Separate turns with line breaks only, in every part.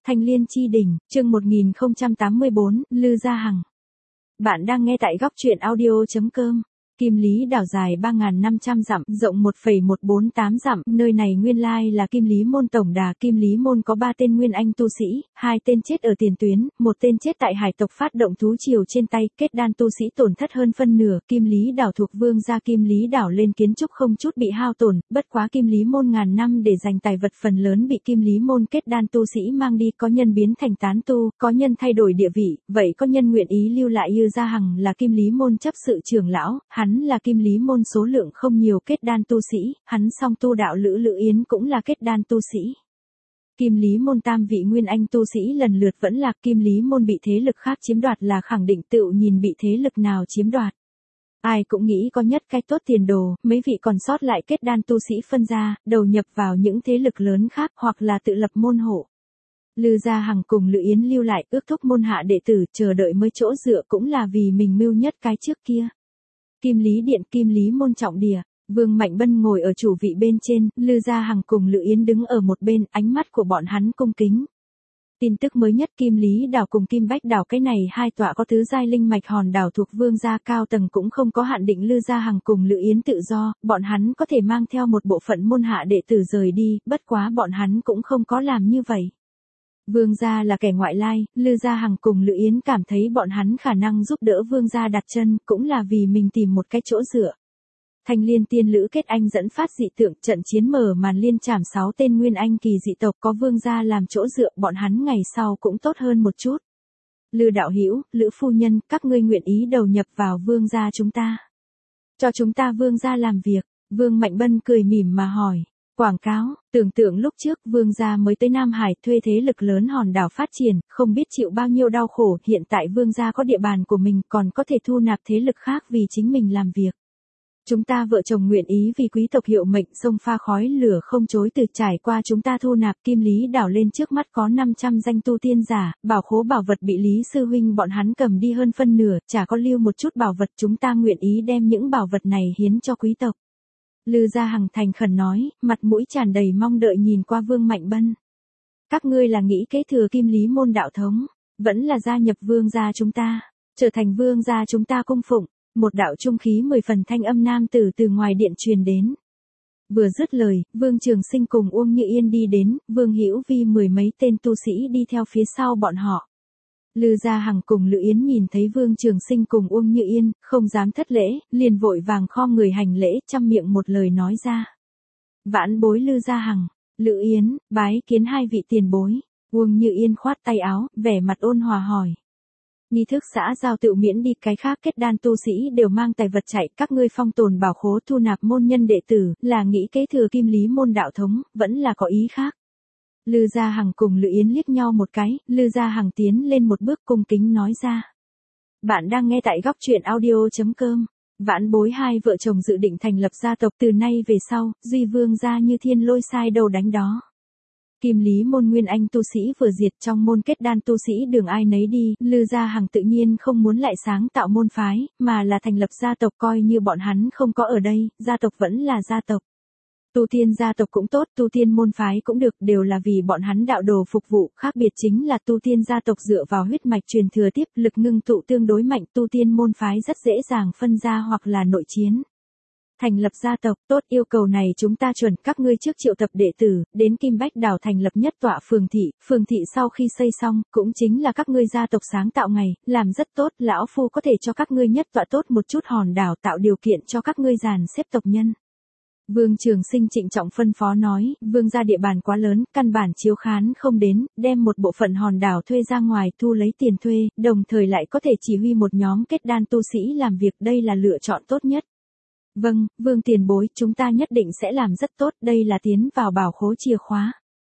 Thanh Liên Chi Đỉnh, chương 1084, Lư Gia Hằng. Bạn đang nghe tại góc truyện audio.com. Kim Lý đảo dài 3.500 dặm, rộng 1,148 dặm, nơi này nguyên lai là Kim Lý môn tổng đà. Kim Lý môn có 3 tên nguyên anh tu sĩ, 2 tên chết ở tiền tuyến, 1 tên chết tại hải tộc phát động thú triều trên tay, kết đan tu sĩ tổn thất hơn phân nửa. Kim Lý đảo thuộc vương gia Kim Lý đảo lên kiến trúc không chút bị hao tổn, bất quá Kim Lý môn ngàn năm để dành tài vật phần lớn bị Kim Lý môn kết đan tu sĩ mang đi, có nhân biến thành tán tu, có nhân thay đổi địa vị, vậy có nhân nguyện ý lưu lại. Lư Gia Hằng là Kim Lý môn chấp sự trưởng lão, hắn là Kim Lý môn số lượng không nhiều kết đan tu sĩ, hắn song tu đạo Lữ Yến cũng là kết đan tu sĩ. Kim Lý môn tam vị nguyên anh tu sĩ lần lượt vẫn lạc, Kim Lý môn bị thế lực khác chiếm đoạt là khẳng định, tựu nhìn bị thế lực nào chiếm đoạt. Ai cũng nghĩ có nhất cái tốt tiền đồ, mấy vị còn sót lại kết đan tu sĩ phân ra, đầu nhập vào những thế lực lớn khác hoặc là tự lập môn hộ. Lư Gia Hằng cùng Lữ Yến lưu lại ước thúc môn hạ đệ tử chờ đợi mới chỗ dựa cũng là vì mình mưu nhất cái trước kia. Kim Lý điện, Kim Lý môn trọng địa, Vương Mạnh Bân ngồi ở chủ vị bên trên, Lư Gia Hằng cùng Lữ Yến đứng ở một bên, ánh mắt của bọn hắn cung kính. Tin tức mới nhất, Kim Lý đảo cùng Kim Bách đảo, cái này hai tọa có tứ giai linh mạch hòn đảo thuộc vương gia cao tầng cũng không có hạn định Lư Gia Hằng cùng Lữ Yến tự do, bọn hắn có thể mang theo một bộ phận môn hạ đệ tử rời đi, bất quá bọn hắn cũng không có làm như vậy. Vương gia là kẻ ngoại lai, Lư Gia Hằng cùng Lữ Yến cảm thấy bọn hắn khả năng giúp đỡ vương gia đặt chân, cũng là vì mình tìm một cái chỗ dựa. Thanh Liên tiên lữ kết anh dẫn phát dị tượng, trận chiến mở màn liên trảm 6 tên nguyên anh kỳ dị tộc, có vương gia làm chỗ dựa, bọn hắn ngày sau cũng tốt hơn một chút. Lư đạo hữu, Lữ phu nhân, các ngươi nguyện ý đầu nhập vào vương gia chúng ta, cho chúng ta vương gia làm việc. Vương Mạnh Bân cười mỉm mà hỏi. Quảng cáo, tưởng tượng lúc trước vương gia mới tới Nam Hải thuê thế lực lớn hòn đảo phát triển, không biết chịu bao nhiêu đau khổ, hiện tại vương gia có địa bàn của mình, còn có thể thu nạp thế lực khác vì chính mình làm việc. Chúng ta vợ chồng nguyện ý vì quý tộc hiệu mệnh, sông pha khói lửa không chối từ, trải qua chúng ta thu nạp. Kim Lý đảo lên trước mắt có 500 danh tu tiên giả, bảo khố bảo vật bị Lý sư huynh bọn hắn cầm đi hơn phân nửa, chả có lưu một chút bảo vật, chúng ta nguyện ý đem những bảo vật này hiến cho quý tộc. Lư Gia Hằng thành khẩn nói, mặt mũi tràn đầy mong đợi nhìn qua Vương Mạnh Bân. Các ngươi là nghĩ kế thừa Kim Lý môn đạo thống, vẫn là gia nhập vương gia chúng ta, trở thành vương gia chúng ta cung phụng. Một đạo trung khí 10 phần thanh âm nam tử từ ngoài điện truyền đến. Vừa dứt lời, Vương Trường Sinh cùng Uông Như Yên đi đến, Vương Hữu Vi 10 mấy tên tu sĩ đi theo phía sau bọn họ. Lư Gia Hằng cùng Lữ Yến nhìn thấy Vương Trường Sinh cùng Uông Như Yên, không dám thất lễ, liền vội vàng khom người hành lễ, trăm miệng một lời nói ra. Vãn bối Lư Gia Hằng, Lữ Yến, bái kiến hai vị tiền bối. Uông Như Yên khoát tay áo, vẻ mặt ôn hòa hỏi. Nghi thức xã giao tự miễn đi, cái khác kết đan tu sĩ đều mang tài vật chạy, các ngươi phong tồn bảo khố thu nạp môn nhân đệ tử, là nghĩ kế thừa Kim Lý môn đạo thống, vẫn là có ý khác. Lư Gia Hằng cùng Lữ Yến liếc nhau một cái, Lư Gia Hằng tiến lên một bước cung kính nói ra. Bạn đang nghe tại góc truyện audio.com. Vãn bối hai vợ chồng dự định thành lập gia tộc, từ nay về sau, duy vương gia như thiên lôi sai đầu đánh đó. Kim Lý môn nguyên anh tu sĩ vừa diệt, trong môn kết đan tu sĩ đường ai nấy đi, Lư Gia Hằng tự nhiên không muốn lại sáng tạo môn phái, mà là thành lập gia tộc, coi như bọn hắn không có ở đây, gia tộc vẫn là gia tộc. Tu tiên gia tộc cũng tốt, tu tiên môn phái cũng được, đều là vì bọn hắn đạo đồ phục vụ, khác biệt chính là tu tiên gia tộc dựa vào huyết mạch truyền thừa tiếp, lực ngưng tụ tương đối mạnh, tu tiên môn phái rất dễ dàng phân ra hoặc là nội chiến. Thành lập gia tộc, tốt, yêu cầu này chúng ta chuẩn, các ngươi trước triệu tập đệ tử, đến Kim Bách đảo thành lập nhất tọa phường thị sau khi xây xong, cũng chính là các ngươi gia tộc sáng tạo ngày, làm rất tốt, lão phu có thể cho các ngươi nhất tọa tốt một chút hòn đảo, tạo điều kiện cho các ngươi dàn xếp tộc nhân. Vương Trường Sinh trịnh trọng phân phó nói, vương gia địa bàn quá lớn, căn bản chiếu khán không đến, đem một bộ phận hòn đảo thuê ra ngoài thu lấy tiền thuê, đồng thời lại có thể chỉ huy một nhóm kết đan tu sĩ làm việc, đây là lựa chọn tốt nhất. Vâng, Vương tiền bối, chúng ta nhất định sẽ làm rất tốt, đây là tiến vào bảo khố chìa khóa.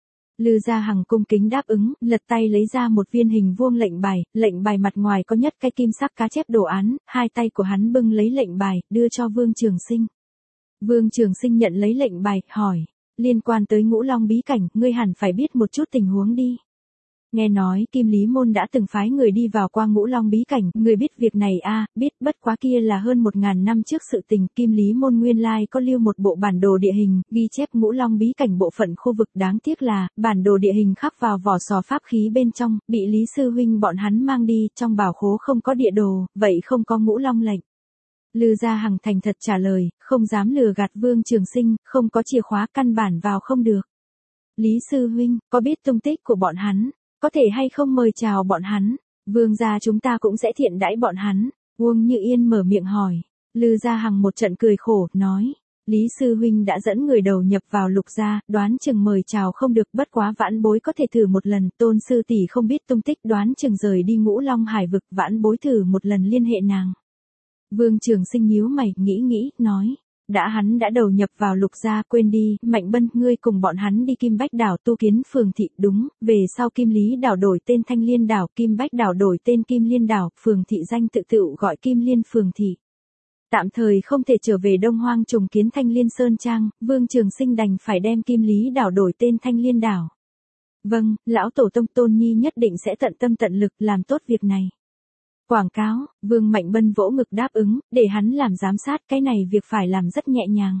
Lư Gia Hằng cung kính đáp ứng, lật tay lấy ra một viên hình vuông lệnh bài mặt ngoài có nhất cái kim sắc cá chép đồ án, hai tay của hắn bưng lấy lệnh bài, đưa cho Vương Trường Sinh. Vương Trường Sinh nhận lấy lệnh bài, hỏi, liên quan tới Ngũ Long bí cảnh, ngươi hẳn phải biết một chút tình huống đi. Nghe nói Kim Lý Môn đã từng phái người đi vào qua Ngũ Long bí cảnh, người biết việc này biết, bất quá kia là hơn 1000 năm trước sự tình. Kim Lý Môn nguyên lai có lưu một bộ bản đồ địa hình, ghi chép Ngũ Long bí cảnh bộ phận khu vực, đáng tiếc là, bản đồ địa hình khắc vào vỏ sò pháp khí bên trong, bị Lý Sư Huynh bọn hắn mang đi, trong bảo khố không có địa đồ, vậy không có Ngũ Long lệnh. Lư Gia Hằng thành thật trả lời, không dám lừa gạt Vương Trường Sinh, không có chìa khóa căn bản vào không được. Lý Sư Huynh, có biết tung tích của bọn hắn? Có thể hay không mời chào bọn hắn? Vương gia chúng ta cũng sẽ thiện đãi bọn hắn. Uông Như Yên mở miệng hỏi. Lư Gia Hằng một trận cười khổ, nói. Lý Sư Huynh đã dẫn người đầu nhập vào Lục gia, đoán chừng mời chào không được, bất quá vãn bối có thể thử một lần. Tôn sư tỷ không biết tung tích, đoán chừng rời đi Ngũ Long Hải vực, vãn bối thử một lần liên hệ nàng. Vương Trường Sinh nhíu mày, nghĩ, nói. Hắn đã đầu nhập vào Lục gia, quên đi, Mạnh Bân, ngươi cùng bọn hắn đi Kim Bách đảo tu kiến phường thị, đúng, về sau Kim Lý đảo đổi tên Thanh Liên đảo, Kim Bách đảo đổi tên Kim Liên đảo, phường thị danh tự gọi Kim Liên phường thị. Tạm thời không thể trở về Đông Hoang trùng kiến Thanh Liên Sơn Trang, Vương Trường Sinh đành phải đem Kim Lý đảo đổi tên Thanh Liên đảo. Vâng, lão tổ tông Tôn Nhi nhất định sẽ tận tâm tận lực làm tốt việc này. Quảng cáo, Vương Mạnh Bân vỗ ngực đáp ứng, để hắn làm giám sát, cái này việc phải làm rất nhẹ nhàng.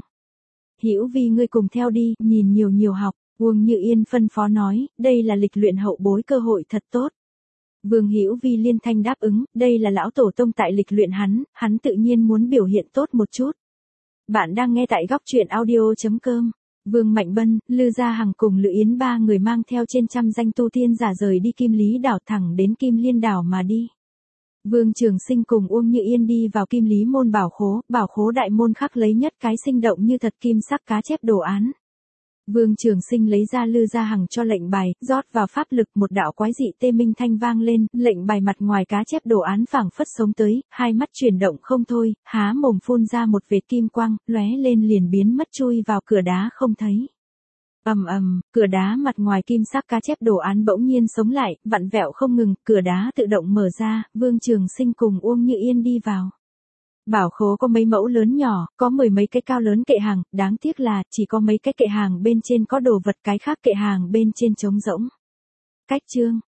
Hữu Vi ngươi cùng theo đi, nhìn nhiều học, Uông Như Yên phân phó nói, đây là lịch luyện hậu bối cơ hội thật tốt. Vương Hữu Vi liên thanh đáp ứng, đây là lão tổ tông tại lịch luyện hắn tự nhiên muốn biểu hiện tốt một chút. Bạn đang nghe tại góc truyện audio.com. Vương Mạnh Bân, Lư Gia Hằng cùng Lữ Yến ba người mang theo trên trăm danh tu tiên giả rời đi Kim Lý đảo thẳng đến Kim Liên đảo mà đi. Vương Trường Sinh cùng Uông Như Yên đi vào Kim Lý Môn bảo khố đại môn khắc lấy nhất cái sinh động như thật kim sắc cá chép đồ án. Vương Trường Sinh lấy ra Lư Gia Hằng cho lệnh bài, rót vào pháp lực, một đạo quái dị tê minh thanh vang lên, lệnh bài mặt ngoài cá chép đồ án phảng phất sống tới, hai mắt chuyển động không thôi, há mồm phun ra một vệt kim quang, lóe lên liền biến mất chui vào cửa đá không thấy. Cửa đá mặt ngoài kim sắc cá chép đồ án bỗng nhiên sống lại, vặn vẹo không ngừng, cửa đá tự động mở ra, Vương Trường Sinh cùng Uông Như Yên đi vào. Bảo khố có mấy mẫu lớn nhỏ, có 10 mấy cái cao lớn kệ hàng, đáng tiếc là chỉ có mấy cái kệ hàng bên trên có đồ vật, cái khác kệ hàng bên trên trống rỗng. Cách chương,